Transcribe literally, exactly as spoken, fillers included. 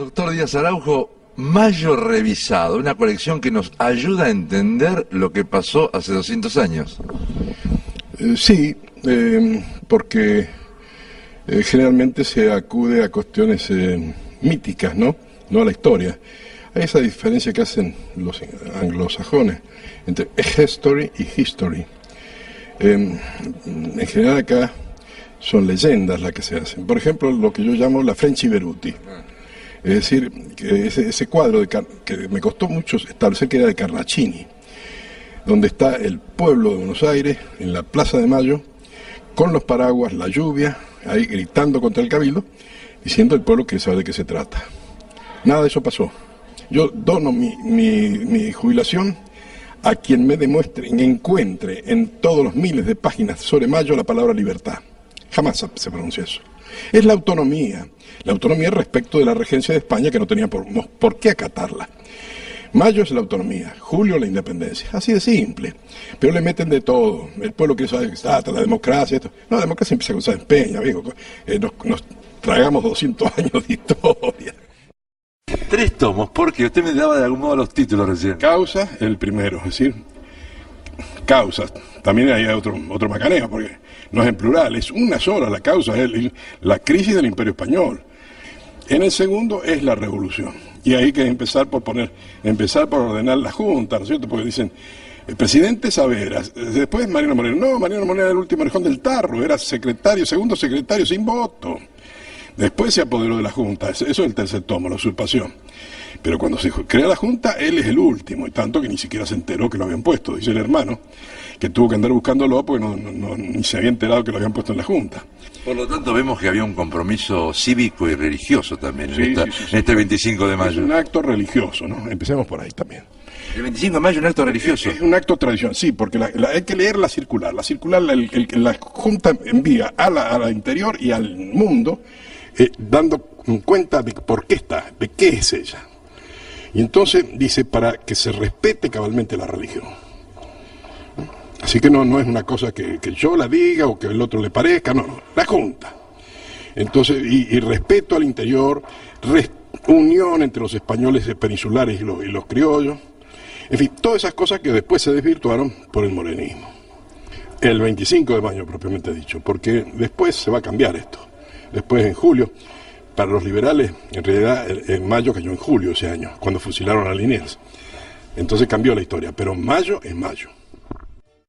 Doctor Díaz Araujo, Mayo revisado, una colección que nos ayuda a entender lo que pasó hace doscientos años. Eh, sí, eh, porque eh, generalmente se acude a cuestiones eh, míticas, ¿no? No a la historia. Hay esa diferencia que hacen los anglosajones entre history y history. Eh, en general acá son leyendas las que se hacen. Por ejemplo, lo que yo llamo la French Iberuti. Es decir, que ese, ese cuadro de, que me costó mucho establecer que era de Carnacini, donde está el pueblo de Buenos Aires, en la Plaza de Mayo, con los paraguas, la lluvia, ahí gritando contra el cabildo, diciendo al pueblo que sabe de qué se trata. Nada de eso pasó. Yo dono mi, mi, mi jubilación a quien me demuestre, encuentre en todos los miles de páginas sobre Mayo la palabra libertad. Jamás se pronuncia eso. Es la autonomía, la autonomía respecto de la regencia de España que no tenía por, por qué acatarla. Mayo es la autonomía, julio la independencia, así de simple. Pero le meten de todo, el pueblo quiere saber que está, la democracia, esto. No, la democracia empieza con Sáenz Peña, amigo. Eh, nos, nos tragamos doscientos años de historia. Tres tomos, porque usted me daba de algún modo los títulos recién. Causa, el primero, es decir, causas. También hay otro, otro macaneo, porque no es en plural, es una sola la causa, es el, la crisis del Imperio Español. En el segundo es la revolución. Y ahí hay que empezar por poner, empezar por ordenar la Junta, ¿no es cierto? Porque dicen, el presidente Saavedra, después Mariano Moreno. No, Mariano Moreno era el último orejón del tarro, era secretario, segundo secretario sin voto. Después se apoderó de la Junta, eso es el tercer tomo, la usurpación. Pero cuando se crea la Junta, él es el último, y tanto que ni siquiera se enteró que lo habían puesto, dice el hermano, que tuvo que andar buscándolo porque no, no, no, ni se había enterado que lo habían puesto en la Junta. Por lo tanto, vemos que había un compromiso cívico y religioso también sí, en, esta, sí, sí, sí. en este veinticinco de mayo. Es un acto religioso, ¿no? Empecemos por ahí también. El veinticinco de mayo es un acto religioso. Es, es un acto tradicional, sí, porque la, la, hay que leer la circular. La circular, la, el, el, la Junta envía a la, a la interior y al mundo, eh, dando cuenta de por qué está, de qué es ella. Y entonces dice, para que se respete cabalmente la religión. Así que no, no es una cosa que, que yo la diga o que el otro le parezca, no, no, la Junta. Entonces, y, y respeto al interior, res, unión entre los españoles peninsulares y los, y los criollos, en fin, todas esas cosas que después se desvirtuaron por el morenismo. El veinticinco de mayo, propiamente dicho, porque después se va a cambiar esto. Después, en julio, para los liberales, en realidad, en mayo cayó en julio ese año, cuando fusilaron a Liniers. Entonces cambió la historia, pero mayo es mayo.